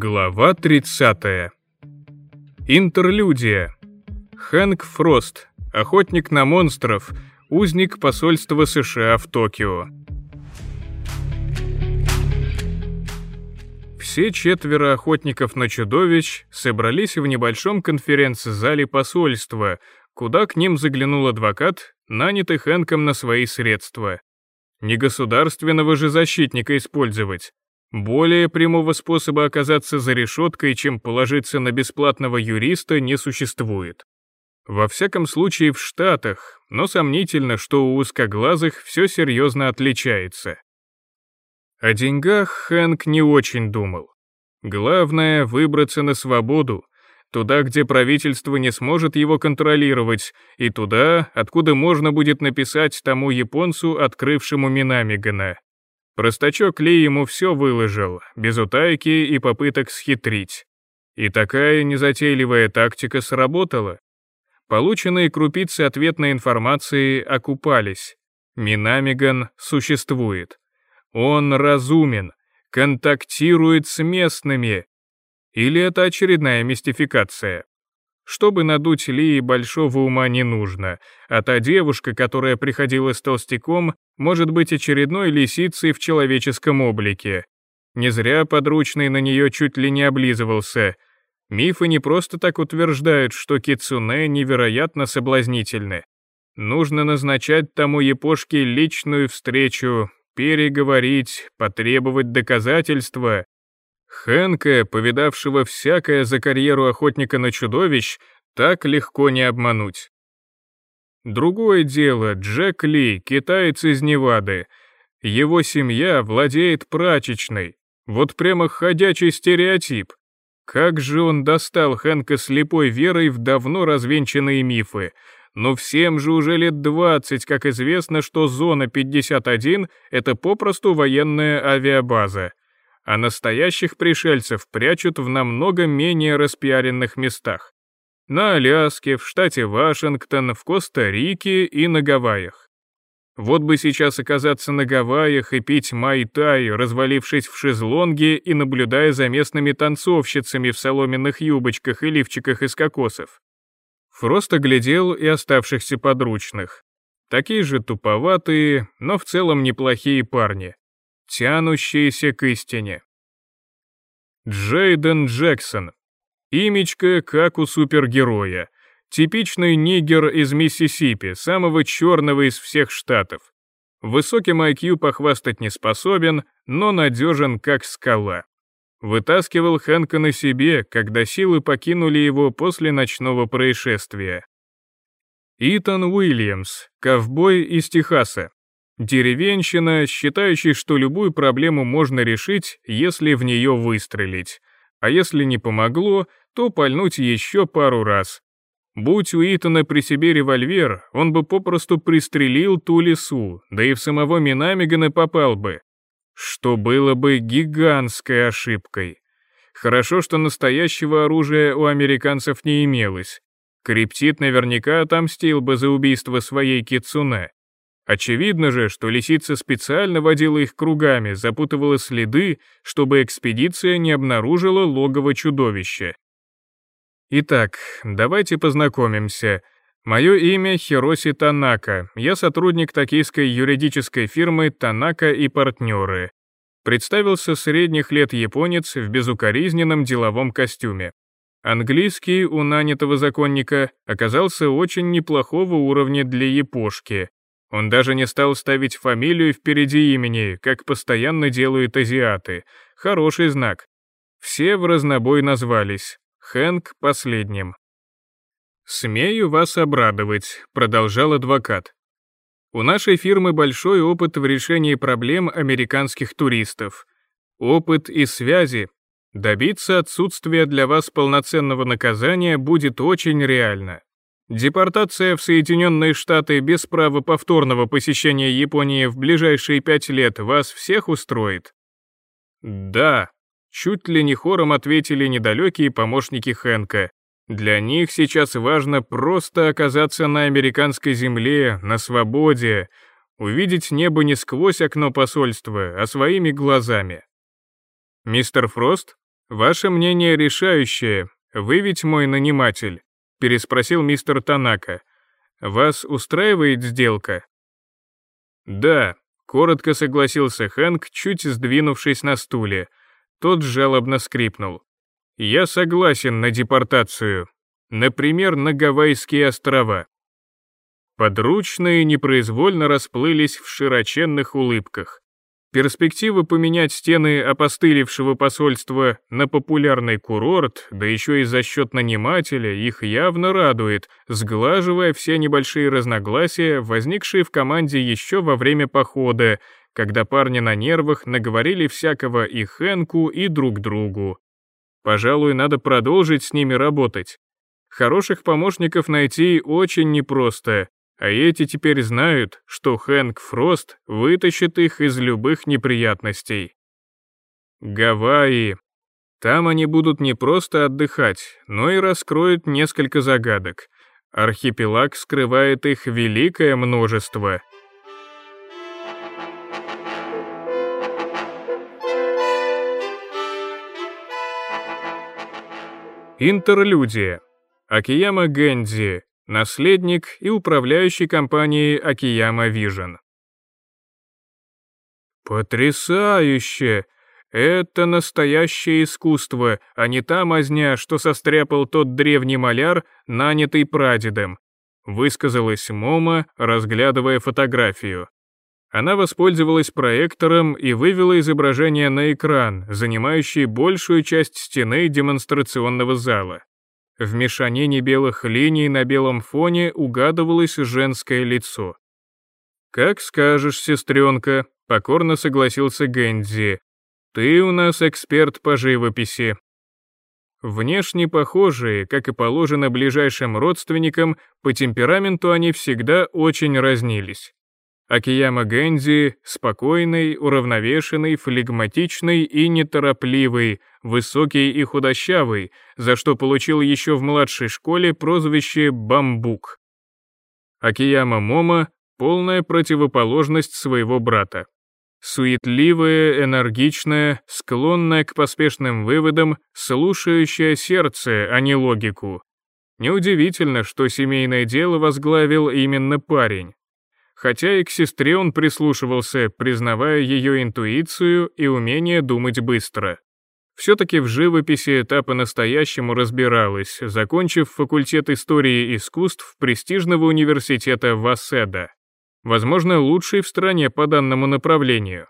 Глава 30. Интерлюдия. Хэнк Фрост, охотник на монстров, узник посольства США в Токио. Все четверо охотников на чудовищ собрались в небольшом конференц-зале посольства, куда к ним заглянул адвокат, нанятый Хэнком на свои средства. Не государственного же защитника использовать. Более прямого способа оказаться за решеткой, чем положиться на бесплатного юриста, не существует. Во всяком случае в Штатах, но сомнительно, что у узкоглазых все серьезно отличается. О деньгах Хэнк не очень думал. Главное — выбраться на свободу, туда, где правительство не сможет его контролировать, и туда, откуда можно будет написать тому японцу, открывшему Минамигана. Простачок Ли ему все выложил, без утайки и попыток схитрить. И такая незатейливая тактика сработала. Полученные крупицы ответной информации окупались. Минамиган существует. Он разумен, контактирует с местными. Или это очередная мистификация? Чтобы надуть Ли, большого ума не нужно, а та девушка, которая приходила с толстяком, может быть очередной лисицей в человеческом облике. Не зря подручный на нее чуть ли не облизывался. Мифы не просто так утверждают, что кицунэ невероятно соблазнительны. Нужно назначать тому япошке личную встречу, переговорить, потребовать доказательства. Хэнка, повидавшего всякое за карьеру охотника на чудовищ, так легко не обмануть. Другое дело, Джек Ли, китаец из Невады. Его семья владеет прачечной. Вот прямо ходячий стереотип. Как же он достал Хэнка слепой верой в давно развенчанные мифы. Но всем же уже лет 20, как известно, что зона 51 — это попросту военная авиабаза. А настоящих пришельцев прячут в намного менее распиаренных местах. На Аляске, в штате Вашингтон, в Коста-Рике и на Гавайях. Вот бы сейчас оказаться на Гавайях и пить май-тай, развалившись в шезлонге и наблюдая за местными танцовщицами в соломенных юбочках и лифчиках из кокосов. Фрост оглядел и оставшихся подручных. Такие же туповатые, но в целом неплохие парни. Тянущиеся к истине. Джейден Джексон. Имечко, как у супергероя. Типичный нигер из Миссисипи, самого черного из всех штатов. Высоким IQ похвастать не способен, но надежен, как скала. Вытаскивал Хэнка на себе, когда силы покинули его после ночного происшествия. Итан Уильямс, ковбой из Техаса. Деревенщина, считающий, что любую проблему можно решить, если в нее выстрелить. А если не помогло, то пальнуть еще пару раз. Будь у Итана при себе револьвер, он бы попросту пристрелил ту лису, да и в самого Минамигана попал бы. Что было бы гигантской ошибкой. Хорошо, что настоящего оружия у американцев не имелось. Криптит наверняка отомстил бы за убийство своей кицунэ. Очевидно же, что лисица специально водила их кругами, запутывала следы, чтобы экспедиция не обнаружила логово чудовища. Итак, давайте познакомимся. Мое имя Хироси Танака, я сотрудник токийской юридической фирмы «Танака и партнеры». Представился средних лет японец в безукоризненном деловом костюме. Английский у нанятого законника оказался очень неплохого уровня для япошки. Он даже не стал ставить фамилию впереди имени, как постоянно делают азиаты. Хороший знак. Все в разнобой назвались. Хэнк последним. «Смею вас обрадовать», — продолжал адвокат. «У нашей фирмы большой опыт в решении проблем американских туристов. Опыт и связи. Добиться отсутствия для вас полноценного наказания будет очень реально. Депортация в Соединенные Штаты без права повторного посещения Японии в ближайшие 5 лет вас всех устроит?» «Да», — чуть ли не хором ответили недалекие помощники Хэнка. Для них сейчас важно просто оказаться на американской земле, на свободе, увидеть небо не сквозь окно посольства, а своими глазами. «Мистер Фрост, «Ваше мнение решающее. Вы ведь мой наниматель», — переспросил мистер Танака. «Вас устраивает сделка?» «Да», — коротко согласился Хэнк, чуть сдвинувшись на стуле. Тот жалобно скрипнул. «Я согласен на депортацию. Например, на Гавайские острова». Подручные непроизвольно расплылись в широченных улыбках. Перспектива поменять стены опостылевшего посольства на популярный курорт, да еще и за счет нанимателя, их явно радует, сглаживая все небольшие разногласия, возникшие в команде еще во время похода, когда парни на нервах наговорили всякого и Хэнку, и друг другу. Пожалуй, надо продолжить с ними работать. Хороших помощников найти очень непросто, а эти теперь знают, что Хэнк Фрост вытащит их из любых неприятностей. Гавайи. Там они будут не просто отдыхать, но и раскроют несколько загадок. Архипелаг скрывает их великое множество. Интерлюдия. Акияма Гэнзи, наследник и управляющий компанией Акияма Vision. Потрясающе! Это настоящее искусство, а не та мазня, что состряпал тот древний маляр, нанятый прадедом, высказалась Момо, разглядывая фотографию. Она воспользовалась проектором и вывела изображение на экран, занимающий большую часть стены демонстрационного зала. В мешанине белых линий на белом фоне угадывалось женское лицо. «Как скажешь, сестренка», — покорно согласился Гэнзи. «Ты у нас эксперт по живописи». Внешне похожие, как и положено ближайшим родственникам, по темпераменту они всегда очень разнились. Акияма Гэнзи — спокойный, уравновешенный, флегматичный и неторопливый, высокий и худощавый, за что получил еще в младшей школе прозвище «Бамбук». Акияма Момо — полная противоположность своего брата. Суетливая, энергичная, склонная к поспешным выводам, слушающая сердце, а не логику. Неудивительно, что семейное дело возглавил именно парень. Хотя и к сестре он прислушивался, признавая ее интуицию и умение думать быстро. Все-таки в живописи та по-настоящему разбиралась, закончив факультет истории искусств престижного университета Васеда. Возможно, лучший в стране по данному направлению.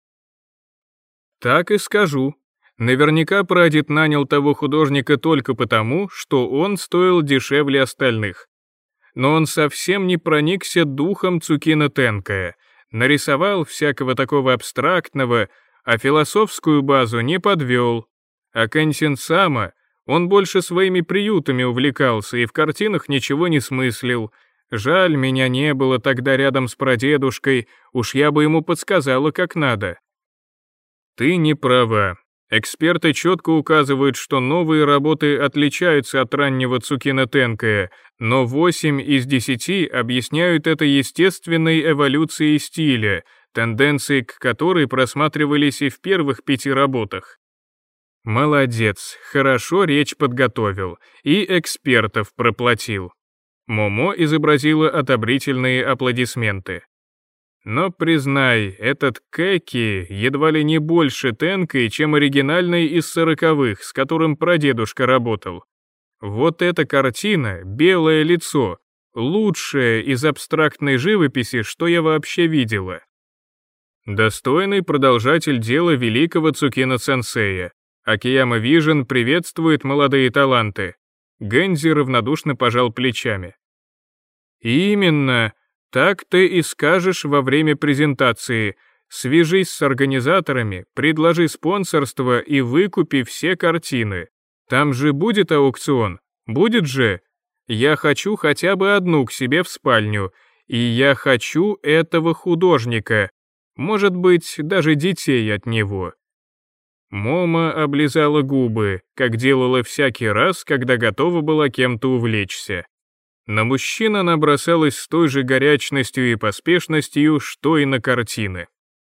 Так и скажу. Наверняка прадед нанял того художника только потому, что он стоил дешевле остальных. Но он совсем не проникся духом Цукино Тенкая, нарисовал всякого такого абстрактного, а философскую базу не подвел. А Кэнсин Сама, он больше своими приютами увлекался и в картинах ничего не смыслил. Жаль, меня не было тогда рядом с прадедушкой, уж я бы ему подсказала, как надо. Ты не права. Эксперты четко указывают, что новые работы отличаются от раннего Цукино Тенкая, но 8 из 10 объясняют это естественной эволюцией стиля, тенденции к которой просматривались и в первых 5 работах. Молодец, хорошо речь подготовил и экспертов проплатил. Момо изобразила одобрительные аплодисменты. Но, признай, этот Кэки едва ли не больше Тенкой, чем оригинальный из 40-х, с которым прадедушка работал. Вот эта картина, белое лицо, лучшая из абстрактной живописи, что я вообще видела. Достойный продолжатель дела великого Цукино-сенсея. Акияма Vision приветствует молодые таланты. Гэнзи равнодушно пожал плечами. Именно. Так ты и скажешь во время презентации. Свяжись с организаторами, предложи спонсорство и выкупи все картины. Там же будет аукцион? Будет же? Я хочу хотя бы одну к себе в спальню. И я хочу этого художника. Может быть, даже детей от него. Момо облизала губы, как делала всякий раз, когда готова была кем-то увлечься. На мужчин она бросалась с той же горячностью и поспешностью, что и на картины.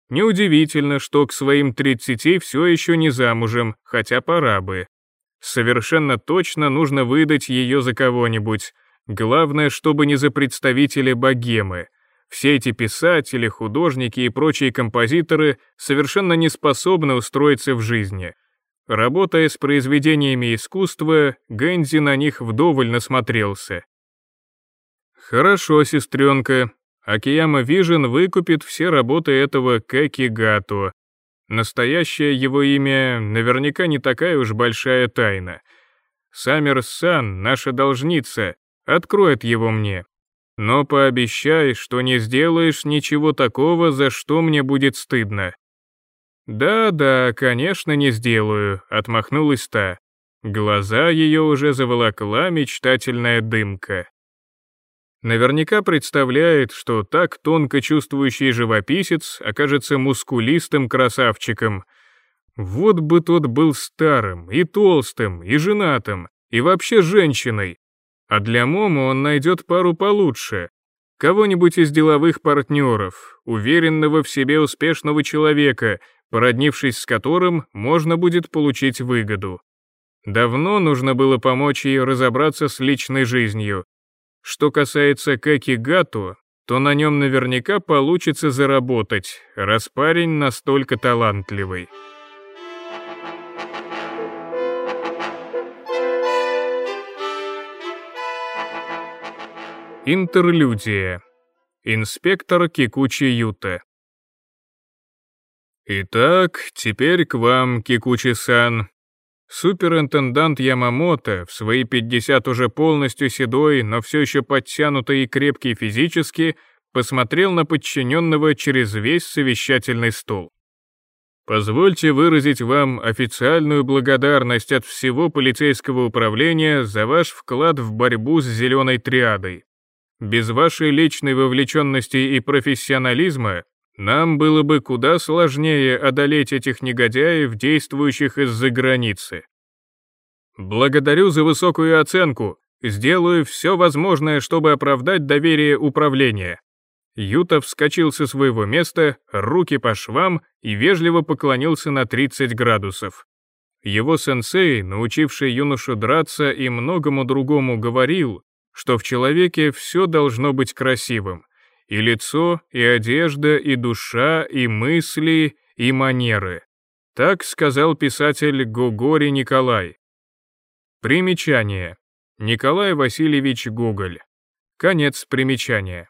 Неудивительно, что к своим 30 все еще не замужем, хотя пора бы. Совершенно точно нужно выдать ее за кого-нибудь. Главное, чтобы не за представителя богемы. Все эти писатели, художники и прочие композиторы совершенно не способны устроиться в жизни. Работая с произведениями искусства, Гэнзи на них вдоволь насмотрелся. Хорошо, сестренка. Акияма Вижн выкупит все работы этого Кэки Гато. Настоящее его имя наверняка не такая уж большая тайна. Саммерс-сан, наша должница, откроет его мне. Но пообещай, что не сделаешь ничего такого, за что мне будет стыдно». «Да-да, конечно, не сделаю», — отмахнулась та. Глаза ее уже заволокла мечтательная дымка. Наверняка представляет, что так тонко чувствующий живописец окажется мускулистым красавчиком. Вот бы тот был старым, и толстым, и женатым, и вообще женщиной. А для Момо он найдет пару получше. Кого-нибудь из деловых партнеров, уверенного в себе успешного человека, породнившись с которым, можно будет получить выгоду. Давно нужно было помочь ей разобраться с личной жизнью. Что касается Кэки Гато, то на нем наверняка получится заработать, раз парень настолько талантливый. Интерлюдия. Инспектор Кикучи Юта. Итак, теперь к вам, Кикучи-сан. Суперинтендант Ямамото, в свои 50 уже полностью седой, но все еще подтянутый и крепкий физически, посмотрел на подчиненного через весь совещательный стол. Позвольте выразить вам официальную благодарность от всего полицейского управления за ваш вклад в борьбу с зеленой триадой. Без вашей личной вовлеченности и профессионализма нам было бы куда сложнее одолеть этих негодяев, действующих из-за границы. Благодарю за высокую оценку, сделаю все возможное, чтобы оправдать доверие управления. Юта вскочил со своего места, руки по швам и вежливо поклонился на 30 градусов. Его сенсей, научивший юношу драться и многому другому, говорил, что в человеке все должно быть красивым. И лицо, и одежда, и душа, и мысли, и манеры. Так сказал писатель Гогори Николай. Примечание. Николай Васильевич Гоголь. Конец примечания.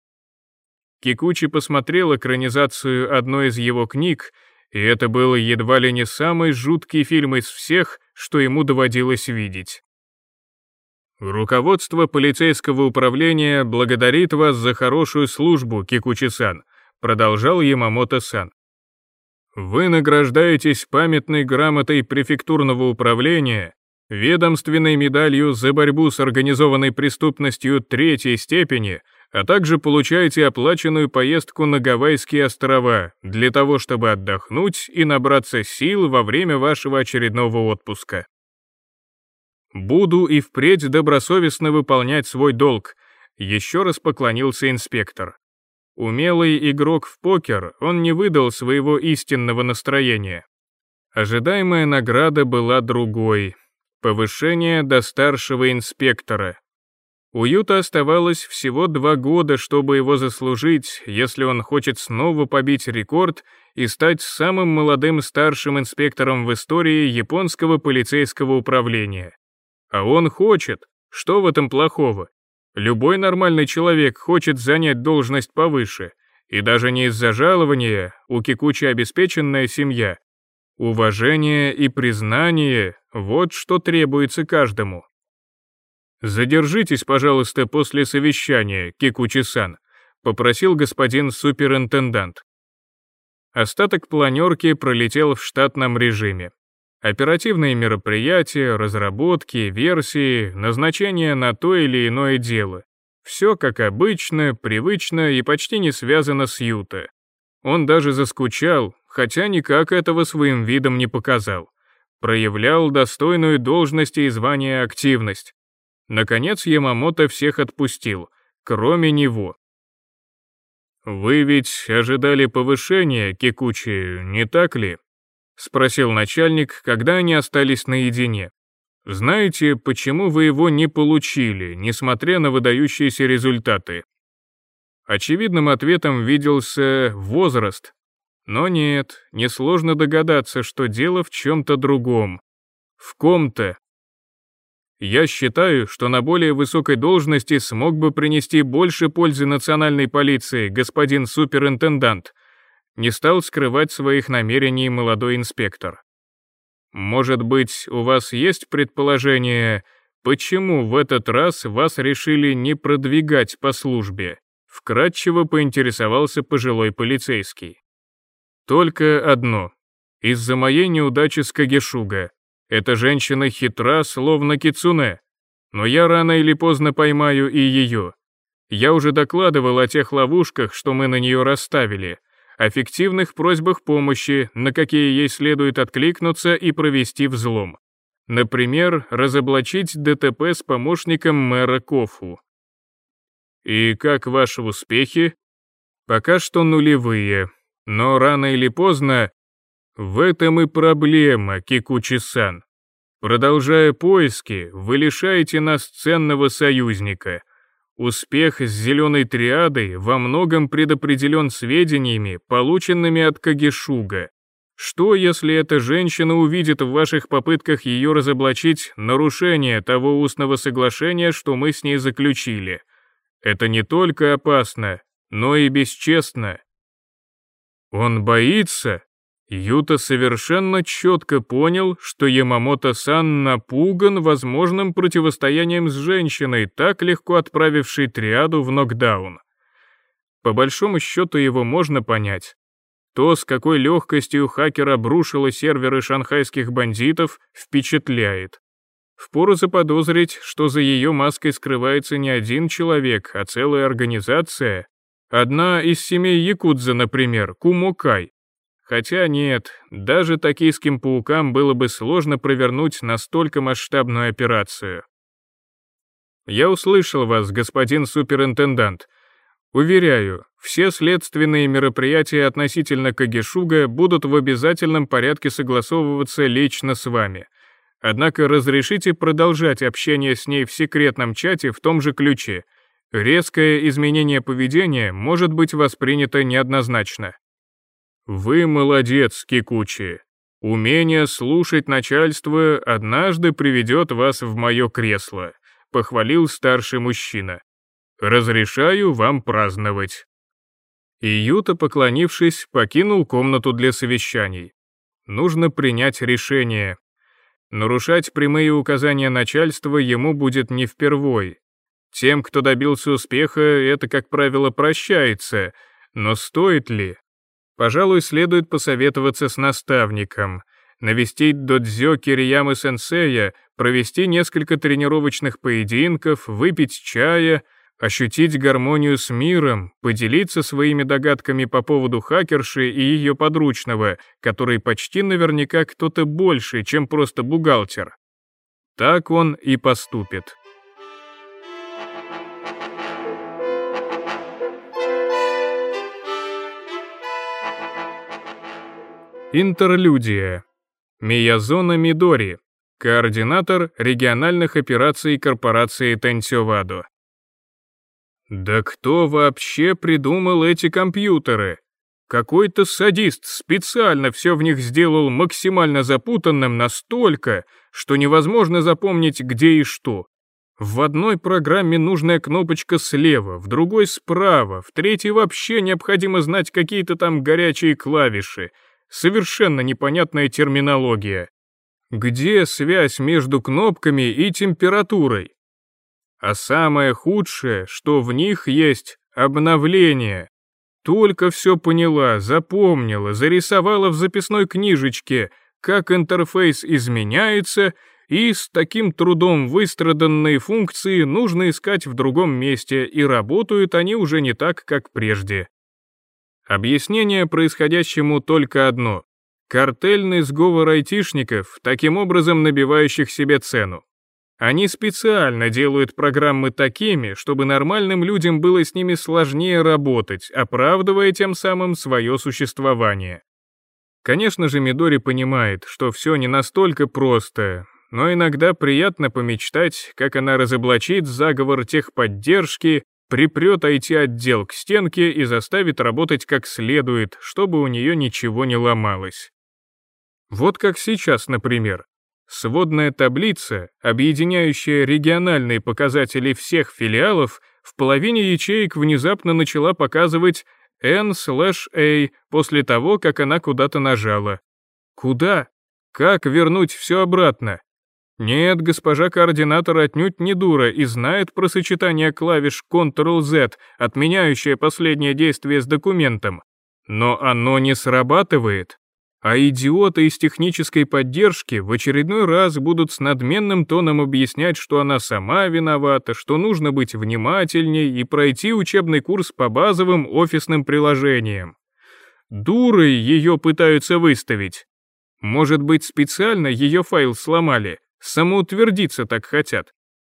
Кикучи посмотрел экранизацию одной из его книг, и это был едва ли не самый жуткий фильм из всех, что ему доводилось видеть. «Руководство полицейского управления благодарит вас за хорошую службу, Кикучи-сан», продолжал Ямамото-сан. «Вы награждаетесь памятной грамотой префектурного управления, ведомственной медалью за борьбу с организованной преступностью 3-й степени, а также получаете оплаченную поездку на Гавайские острова для того, чтобы отдохнуть и набраться сил во время вашего очередного отпуска. Буду и впредь добросовестно выполнять свой долг», еще раз поклонился инспектор. Умелый игрок в покер, он не выдал своего истинного настроения. Ожидаемая награда была другой. Повышение до старшего инспектора. У Юта оставалось всего 2 года, чтобы его заслужить, если он хочет снова побить рекорд и стать самым молодым старшим инспектором в истории японского полицейского управления. А он хочет. Что в этом плохого? Любой нормальный человек хочет занять должность повыше. И даже не из-за жалования, у Кикучи обеспеченная семья. Уважение и признание — вот что требуется каждому. «Задержитесь, пожалуйста, после совещания, Кикучи-сан», попросил господин суперинтендант. Остаток планерки пролетел в штатном режиме. Оперативные мероприятия, разработки, версии, назначения на то или иное дело. Все как обычно, привычно и почти не связано с Юта. Он даже заскучал, хотя никак этого своим видом не показал. Проявлял достойную должности и звания активность. Наконец Ямамото всех отпустил, кроме него. «Вы ведь ожидали повышения, Кикучи, не так ли?» — спросил начальник, когда они остались наедине. «Знаете, почему вы его не получили, несмотря на выдающиеся результаты?» Очевидным ответом виделся возраст. Но нет, несложно догадаться, что дело в чем-то другом. В ком-то. Я считаю, что на более высокой должности смог бы принести больше пользы национальной полиции, господин суперинтендант. Не стал скрывать своих намерений молодой инспектор. Может быть, у вас есть предположение, почему в этот раз вас решили не продвигать по службе? Вкратчиво поинтересовался пожилой полицейский. Только одно. Из-за моей неудачи с Кагешуга. Эта женщина хитра, словно кицуне. Но я рано или поздно поймаю и ее. Я уже докладывал о тех ловушках, что мы на нее расставили, о фиктивных просьбах помощи, на какие ей следует откликнуться и провести взлом. Например, разоблачить ДТП с помощником мэра Кофу. И как ваши успехи? Пока что нулевые, но рано или поздно в этом и проблема, Кикучи-сан. Продолжая поиски, вы лишаете нас ценного союзника. Успех с зеленой триадой во многом предопределен сведениями, полученными от Кагешуга. Что, если эта женщина увидит в ваших попытках ее разоблачить нарушение того устного соглашения, что мы с ней заключили? Это не только опасно, но и бесчестно. Он боится? Юта совершенно четко понял, что Ямамото-сан напуган возможным противостоянием с женщиной, так легко отправившей триаду в нокдаун. По большому счету его можно понять. То, с какой легкостью хакер обрушила серверы шанхайских бандитов, впечатляет. Впору заподозрить, что за ее маской скрывается не один человек, а целая организация. Одна из семей якудза, например, Кумокай. Хотя нет, даже токийским паукам было бы сложно провернуть настолько масштабную операцию. Я услышал вас, господин суперинтендант. Уверяю, все следственные мероприятия относительно Кагешуга будут в обязательном порядке согласовываться лично с вами. Однако разрешите продолжать общение с ней в секретном чате в том же ключе. Резкое изменение поведения может быть воспринято неоднозначно. Вы молодец, Кикучи. Умение слушать начальство однажды приведет вас в мое кресло, похвалил старший мужчина. Разрешаю вам праздновать. И Юта, поклонившись, покинул комнату для совещаний. Нужно принять решение. Нарушать прямые указания начальства ему будет не впервой. Тем, кто добился успеха, это, как правило, прощается, но стоит ли? Пожалуй, следует посоветоваться с наставником, навестить додзё Кириямы-сенсея, провести несколько тренировочных поединков, выпить чая, ощутить гармонию с миром, поделиться своими догадками по поводу хакерши и ее подручного, который почти наверняка кто-то больше, чем просто бухгалтер. Так он и поступит. Интерлюдия. Миязона Мидори, координатор региональных операций корпорации Тэнсёвадо. Да кто вообще придумал эти компьютеры? Какой-то садист специально все в них сделал максимально запутанным настолько, что невозможно запомнить где и что. В одной программе нужная кнопочка слева, в другой справа, в третьей вообще необходимо знать какие-то там горячие клавиши. Совершенно непонятная терминология. Где связь между кнопками и температурой? А самое худшее, что в них есть обновление. Только все поняла, запомнила, зарисовала в записной книжечке, как интерфейс изменяется, и с таким трудом выстраданные функции нужно искать в другом месте, и работают они уже не так, как прежде. Объяснение происходящему только одно. Картельный сговор айтишников, таким образом набивающих себе цену. Они специально делают программы такими, чтобы нормальным людям было с ними сложнее работать, оправдывая тем самым свое существование. Конечно же, Мидори понимает, что все не настолько просто, но иногда приятно помечтать, как она разоблачит заговор техподдержки, припрет IT-отдел к стенке и заставит работать как следует, чтобы у нее ничего не ломалось. Вот как сейчас, например. Сводная таблица, объединяющая региональные показатели всех филиалов, в половине ячеек внезапно начала показывать N/A после того, как она куда-то нажала. Куда? Как вернуть все обратно? Нет, госпожа координатор отнюдь не дура и знает про сочетание клавиш Ctrl-Z, отменяющее последнее действие с документом. Но оно не срабатывает. А идиоты из технической поддержки в очередной раз будут с надменным тоном объяснять, что она сама виновата, что нужно быть внимательней и пройти учебный курс по базовым офисным приложениям. Дурой ее пытаются выставить. Может быть, специально ее файл сломали, самоутвердиться так хотят.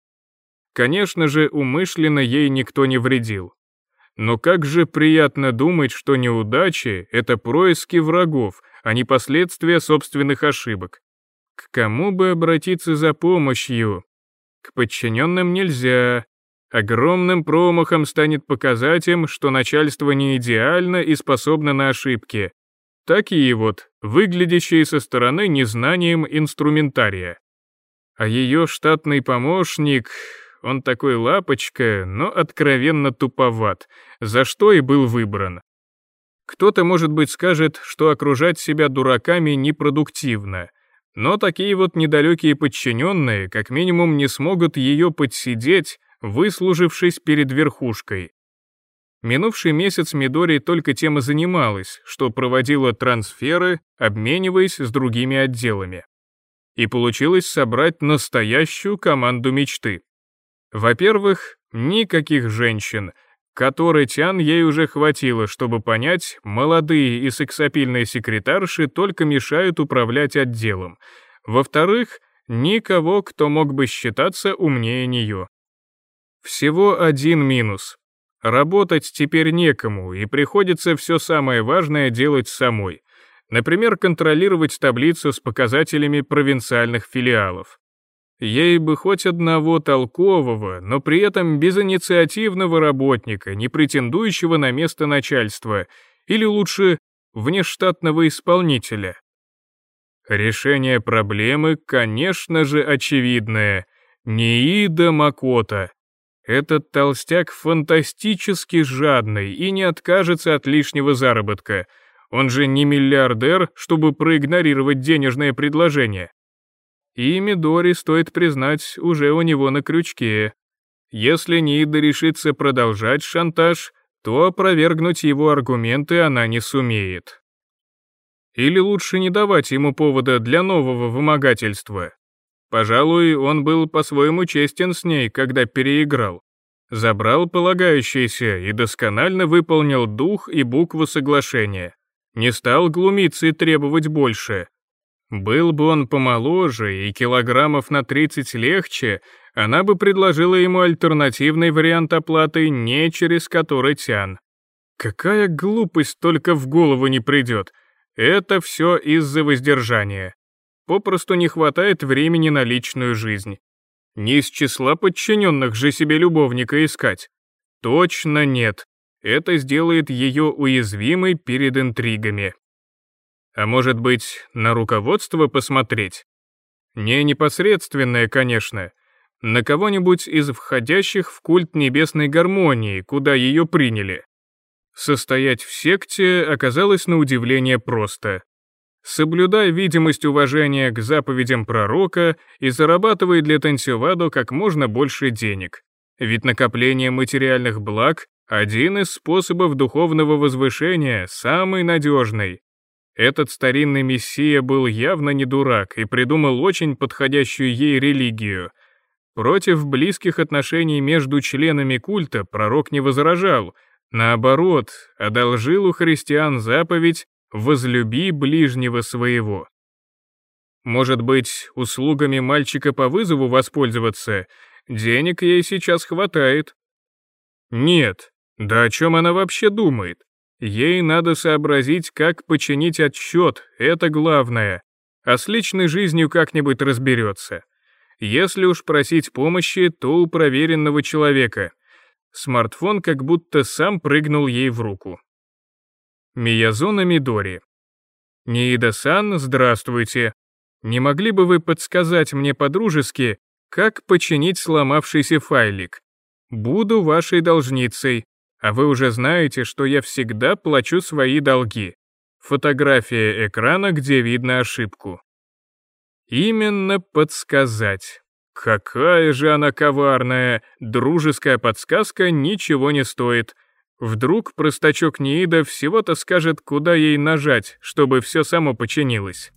Конечно же, умышленно ей никто не вредил. Но как же приятно думать, что неудачи — это происки врагов, а не последствия собственных ошибок. К кому бы обратиться за помощью? К подчиненным нельзя. Огромным промахом станет показать им, что начальство не идеально и способно на ошибки. Такие вот, выглядящие со стороны незнанием инструментария. А ее штатный помощник, он такой лапочка, но откровенно туповат, за что и был выбран. Кто-то, может быть, скажет, что окружать себя дураками непродуктивно, но такие вот недалекие подчиненные как минимум не смогут ее подсидеть, выслужившись перед верхушкой. Минувший месяц Мидори только тем и занималась, что проводила трансферы, обмениваясь с другими отделами. И получилось собрать настоящую команду мечты. Во-первых, никаких женщин, которой тян ей уже хватило, чтобы понять, молодые и сексапильные секретарши только мешают управлять отделом. Во-вторых, никого, кто мог бы считаться умнее нее. Всего один минус. Работать теперь некому, и приходится все самое важное делать самой. Например, контролировать таблицу с показателями провинциальных филиалов. Ей бы хоть одного толкового, но при этом безинициативного работника, не претендующего на место начальства, или лучше, внештатного исполнителя. Решение проблемы, конечно же, очевидное. Ниида Макото. Этот толстяк фантастически жадный и не откажется от лишнего заработка. Он же не миллиардер, чтобы проигнорировать денежное предложение. И Мидори, стоит признать, уже у него на крючке. Если Ниида решится продолжать шантаж, то опровергнуть его аргументы она не сумеет. Или лучше не давать ему повода для нового вымогательства. Пожалуй, он был по-своему честен с ней, когда переиграл. Забрал полагающееся и досконально выполнил дух и букву соглашения. Не стал глумиться и требовать больше. Был бы он помоложе и килограммов на 30 легче, она бы предложила ему альтернативный вариант оплаты, не через который тян. Какая глупость только в голову не придет. Это все из-за воздержания. Попросту не хватает времени на личную жизнь. Не из числа подчиненных же себе любовника искать. Точно нет. Это сделает ее уязвимой перед интригами. А может быть, на руководство посмотреть? Не непосредственное, конечно. На кого-нибудь из входящих в культ небесной гармонии, куда ее приняли. Состоять в секте оказалось на удивление просто. Соблюдай видимость уважения к заповедям пророка и зарабатывай для Тансювадо как можно больше денег. Ведь накопление материальных благ – один из способов духовного возвышения, самый надежный. Этот старинный мессия был явно не дурак и придумал очень подходящую ей религию. Против близких отношений между членами культа пророк не возражал, наоборот, одолжил у христиан заповедь «возлюби ближнего своего». Может быть, услугами мальчика по вызову воспользоваться? Денег ей сейчас хватает. Нет, да о чем она вообще думает? Ей надо сообразить, как починить отсчет, это главное. А с личной жизнью как-нибудь разберется. Если уж просить помощи, то у проверенного человека. Смартфон как будто сам прыгнул ей в руку. Миязуна Мидори. Ниида-сан, здравствуйте. Не могли бы вы подсказать мне по-дружески, как починить сломавшийся файлик? Буду вашей должницей, а вы уже знаете, что я всегда плачу свои долги. Фотография экрана, где видно ошибку. Именно подсказать. Какая же она коварная, дружеская подсказка ничего не стоит. Вдруг простачок Ниида всего-то скажет, куда ей нажать, чтобы все само починилось.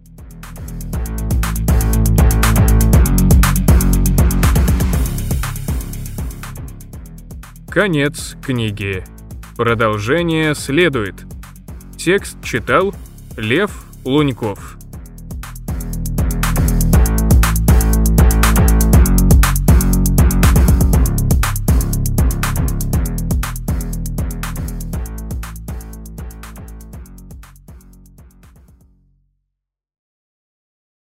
Конец книги. Продолжение следует. Текст читал Лев Луньков.